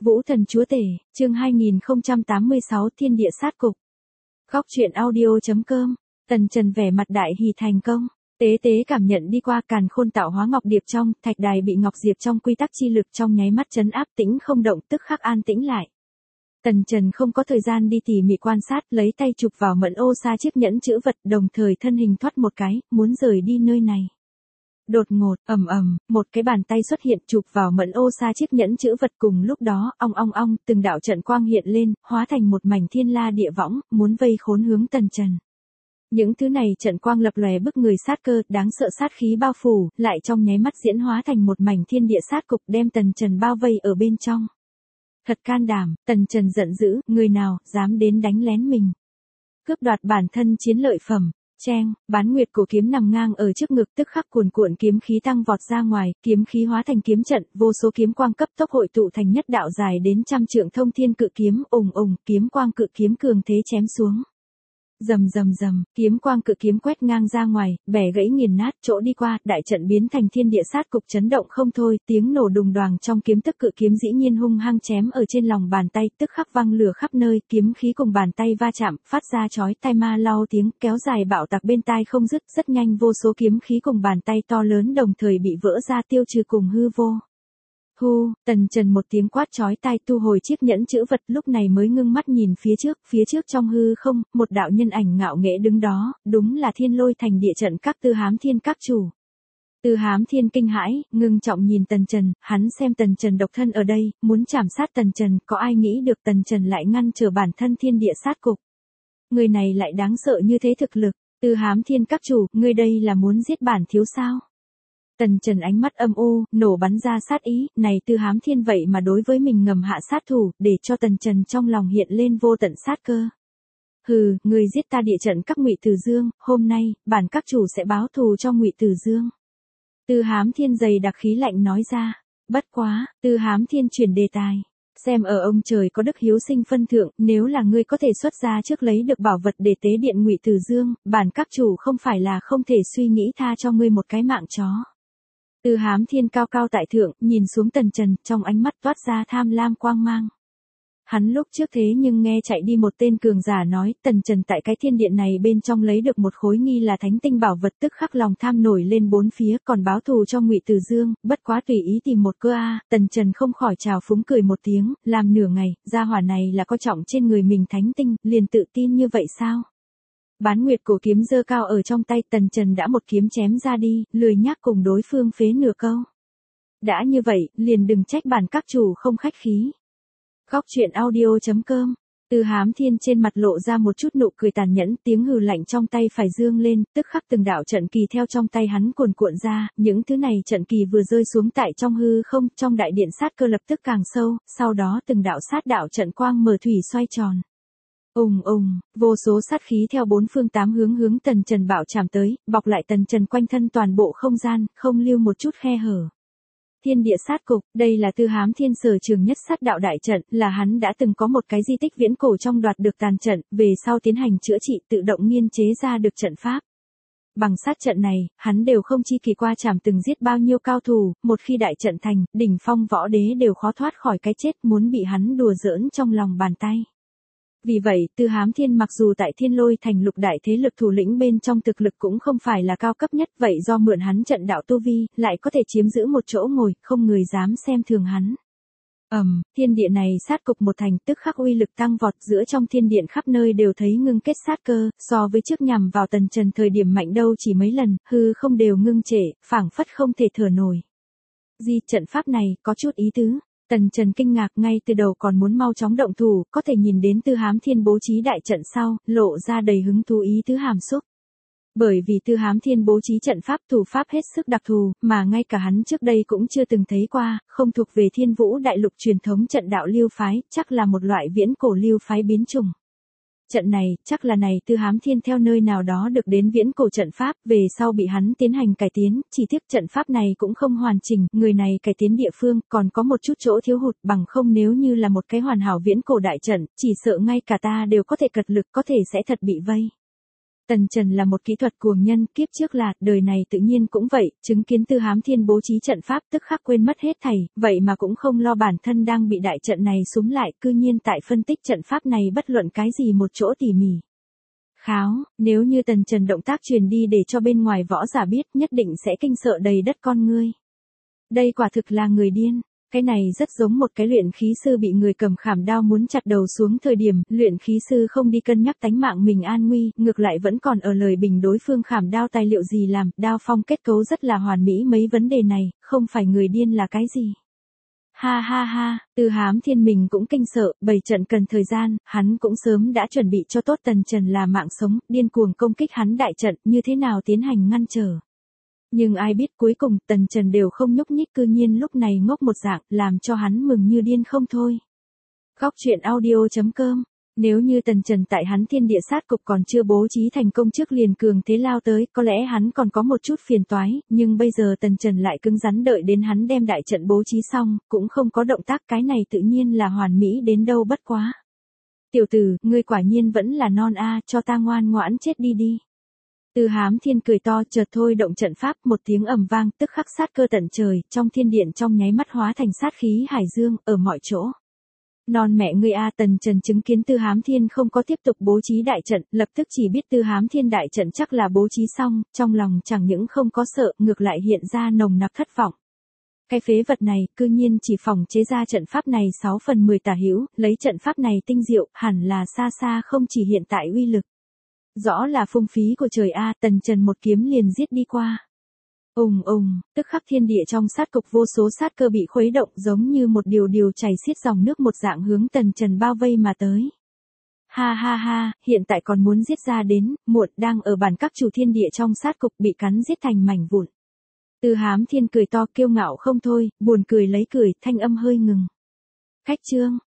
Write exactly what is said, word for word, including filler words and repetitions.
Vũ thần chúa tể, chương hai nghìn không trăm tám mươi sáu Thiên địa sát cục. Góc truyện audio.com, Tần Trần vẻ mặt đại hỉ thành công. Tế tế cảm nhận đi qua càn khôn tạo hóa ngọc điệp trong, thạch đài bị ngọc diệp trong quy tắc chi lực trong nháy mắt trấn áp tĩnh không động tức khắc an tĩnh lại. Tần Trần không có thời gian đi tỉ mỉ quan sát, lấy tay chụp vào mẫn ô sa chiếc nhẫn chữ vật, đồng thời thân hình thoát một cái, muốn rời đi nơi này. Đột ngột, ầm ầm, một cái bàn tay xuất hiện chụp vào mẫn ô sa chiếc nhẫn chữ vật, cùng lúc đó, ong ong ong, từng đạo trận quang hiện lên, hóa thành một mảnh thiên la địa võng, muốn vây khốn hướng Tần Trần. Những thứ này trận quang lập lòe bức người sát cơ, đáng sợ sát khí bao phủ, lại trong nháy mắt diễn hóa thành một mảnh thiên địa sát cục đem Tần Trần bao vây ở bên trong. Thật can đảm, Tần Trần giận dữ, người nào, dám đến đánh lén mình. Cướp đoạt bản thân chiến lợi phẩm. Cheng, bán nguyệt cổ kiếm nằm ngang ở trước ngực, tức khắc cuồn cuộn kiếm khí tăng vọt ra ngoài, kiếm khí hóa thành kiếm trận, vô số kiếm quang cấp tốc hội tụ thành nhất đạo dài đến trăm trượng thông thiên cự kiếm, ùng ùng, kiếm quang cự kiếm cường thế chém xuống. Rầm rầm rầm, kiếm quang cự kiếm quét ngang ra ngoài, bẻ gãy nghiền nát, chỗ đi qua, đại trận biến thành thiên địa sát cục chấn động không thôi, tiếng nổ đùng đoàng trong kiếm tức cự kiếm dĩ nhiên hung hăng chém ở trên lòng bàn tay, tức khắc văng lửa khắp nơi, kiếm khí cùng bàn tay va chạm, phát ra chói tai ma lau tiếng, kéo dài bạo tạc bên tai không dứt, rất nhanh vô số kiếm khí cùng bàn tay to lớn đồng thời bị vỡ ra tiêu trừ cùng hư vô. Hu, Tần Trần một tiếng quát chói tai thu hồi chiếc nhẫn chữ vật, lúc này mới ngưng mắt nhìn phía trước, phía trước trong hư không, một đạo nhân ảnh ngạo nghễ đứng đó, đúng là Thiên Lôi Thành địa trận các Tư Hám Thiên các chủ. Tư Hám Thiên kinh hãi, ngưng trọng nhìn Tần Trần, hắn xem Tần Trần độc thân ở đây, muốn trảm sát Tần Trần, có ai nghĩ được Tần Trần lại ngăn trở bản thân thiên địa sát cục. Người này lại đáng sợ như thế thực lực, Tư Hám Thiên các chủ, ngươi đây là muốn giết bản thiếu sao? Tần Trần ánh mắt âm u, nổ bắn ra sát ý, này Tư Hám Thiên vậy mà đối với mình ngầm hạ sát thủ, để cho Tần Trần trong lòng hiện lên vô tận sát cơ. Hừ, người giết ta địa trận các Ngụy Từ Dương, hôm nay, bản các chủ sẽ báo thù cho Ngụy Từ Dương. Tư Hám Thiên dày đặc khí lạnh nói ra, bất quá, Tư Hám Thiên chuyển đề tài. Xem ở ông trời có đức hiếu sinh phân thượng, nếu là ngươi có thể xuất ra trước lấy được bảo vật để tế điện Ngụy Từ Dương, bản các chủ không phải là không thể suy nghĩ tha cho ngươi một cái mạng chó. Tư Hám Thiên cao cao tại thượng, nhìn xuống Tần Trần, trong ánh mắt toát ra tham lam quang mang. Hắn lúc trước thế nhưng nghe chạy đi một tên cường giả nói, Tần Trần tại cái thiên điện này bên trong lấy được một khối nghi là thánh tinh bảo vật, tức khắc lòng tham nổi lên bốn phía, còn báo thù cho Ngụy Từ Dương, bất quá tùy ý tìm một cơ a. Tần Trần không khỏi trào phúng cười một tiếng, làm nửa ngày, gia hỏa này là có trọng trên người mình thánh tinh, liền tự tin như vậy sao? Bán nguyệt cổ kiếm giơ cao ở trong tay, Tần Trần đã một kiếm chém ra đi, lười nhác cùng đối phương phế nửa câu. Đã như vậy, liền đừng trách bản các chủ không khách khí. Góc truyện audio.com, Tư Hám Thiên trên mặt lộ ra một chút nụ cười tàn nhẫn, tiếng hừ lạnh trong tay phải dương lên, tức khắc từng đạo trận kỳ theo trong tay hắn cuồn cuộn ra, những thứ này trận kỳ vừa rơi xuống tại trong hư không, trong đại điện sát cơ lập tức càng sâu, sau đó từng đạo sát đạo trận quang mở thủy xoay tròn. Ùng ùng, vô số sát khí theo bốn phương tám hướng hướng Tần Trần bạo chạm tới, bọc lại Tần Trần quanh thân toàn bộ không gian, không lưu một chút khe hở. Thiên địa sát cục, đây là Tư Hám Thiên sở trường nhất sát đạo đại trận, là hắn đã từng có một cái di tích viễn cổ trong đoạt được tàn trận, về sau tiến hành chữa trị tự động nghiên chế ra được trận pháp. Bằng sát trận này, hắn đều không chi kỳ qua chảm từng giết bao nhiêu cao thủ, một khi đại trận thành, đỉnh phong võ đế đều khó thoát khỏi cái chết, muốn bị hắn đùa giỡn trong lòng bàn tay. Vì vậy, Tư Hám Thiên mặc dù tại Thiên Lôi Thành lục đại thế lực thủ lĩnh bên trong thực lực cũng không phải là cao cấp nhất, vậy do mượn hắn trận đạo tu vi, lại có thể chiếm giữ một chỗ ngồi, không người dám xem thường hắn. Ầm, um, thiên địa này sát cục một thành, tức khắc uy lực tăng vọt, giữa trong thiên điện khắp nơi đều thấy ngưng kết sát cơ, so với trước nhằm vào Tần Trần thời điểm mạnh đâu chỉ mấy lần, hư không đều ngưng trệ, phảng phất không thể thở nổi. Di trận pháp này, có chút ý tứ. Tần Trần kinh ngạc, ngay từ đầu còn muốn mau chóng động thủ, có thể nhìn đến Tư Hám Thiên bố trí đại trận sau, lộ ra đầy hứng thú ý tứ hàm xúc. Bởi vì Tư Hám Thiên bố trí trận pháp thủ pháp hết sức đặc thù, mà ngay cả hắn trước đây cũng chưa từng thấy qua, không thuộc về Thiên Vũ đại lục truyền thống trận đạo lưu phái, chắc là một loại viễn cổ lưu phái biến chủng. Trận này, chắc là này Tư Hám Thiên theo nơi nào đó được đến viễn cổ trận pháp, về sau bị hắn tiến hành cải tiến, chỉ tiếc trận pháp này cũng không hoàn chỉnh, người này cải tiến địa phương, còn có một chút chỗ thiếu hụt, bằng không nếu như là một cái hoàn hảo viễn cổ đại trận, chỉ sợ ngay cả ta đều có thể cật lực, có thể sẽ thật bị vây. Tần Trần là một kỹ thuật cuồng nhân, kiếp trước là, đời này tự nhiên cũng vậy, chứng kiến Tư Hám Thiên bố trí trận pháp tức khắc quên mất hết thảy, vậy mà cũng không lo bản thân đang bị đại trận này xúm lại, cư nhiên tại phân tích trận pháp này bất luận cái gì một chỗ tỉ mỉ. Kháo, nếu như Tần Trần động tác truyền đi để cho bên ngoài võ giả biết, nhất định sẽ kinh sợ đầy đất con ngươi. Đây quả thực là người điên. Cái này rất giống một cái luyện khí sư bị người cầm khảm đao muốn chặt đầu xuống thời điểm, luyện khí sư không đi cân nhắc tánh mạng mình an nguy, ngược lại vẫn còn ở lời bình đối phương khảm đao tài liệu gì làm, đao phong kết cấu rất là hoàn mỹ, mấy vấn đề này, không phải người điên là cái gì. Ha ha ha, Tư Hám Thiên mình cũng kinh sợ, bày trận cần thời gian, hắn cũng sớm đã chuẩn bị cho tốt Tần Trần là mạng sống, điên cuồng công kích hắn đại trận, như thế nào tiến hành ngăn trở. Nhưng ai biết cuối cùng Tần Trần đều không nhúc nhích, cư nhiên lúc này ngốc một dạng, làm cho hắn mừng như điên không thôi. Góc truyện audio chấm com. Nếu như Tần Trần tại hắn thiên địa sát cục còn chưa bố trí thành công trước liền cường thế lao tới, có lẽ hắn còn có một chút phiền toái, nhưng bây giờ Tần Trần lại cứng rắn đợi đến hắn đem đại trận bố trí xong, cũng không có động tác, cái này tự nhiên là hoàn mỹ đến đâu bất quá. Tiểu tử, ngươi quả nhiên vẫn là non a, cho ta ngoan ngoãn chết đi đi. Tư Hám Thiên cười to, chợt thôi động trận pháp, một tiếng ầm vang, tức khắc sát cơ tận trời, trong thiên điện trong nháy mắt hóa thành sát khí hải dương, ở mọi chỗ. Non mẹ ngươi a, Tần Trần chứng kiến Tư Hám Thiên không có tiếp tục bố trí đại trận, lập tức chỉ biết Tư Hám Thiên đại trận chắc là bố trí xong, trong lòng chẳng những không có sợ, ngược lại hiện ra nồng nặc thất vọng. Cái phế vật này, cư nhiên chỉ phòng chế ra trận pháp này sáu phần mười tả hữu, lấy trận pháp này tinh diệu, hẳn là xa xa không chỉ hiện tại uy lực. Rõ là phung phí của trời a, Tần Trần một kiếm liền giết đi qua. Ùng ùng, tức khắc thiên địa trong sát cục vô số sát cơ bị khuấy động, giống như một điều điều chảy xiết dòng nước một dạng hướng Tần Trần bao vây mà tới. Ha ha ha, hiện tại còn muốn giết ra đến, muộn, đang ở bản các chủ thiên địa trong sát cục bị cắn giết thành mảnh vụn. Tư Hám Thiên cười to kiêu ngạo không thôi, buồn cười lấy cười, thanh âm hơi ngừng. Khách trương,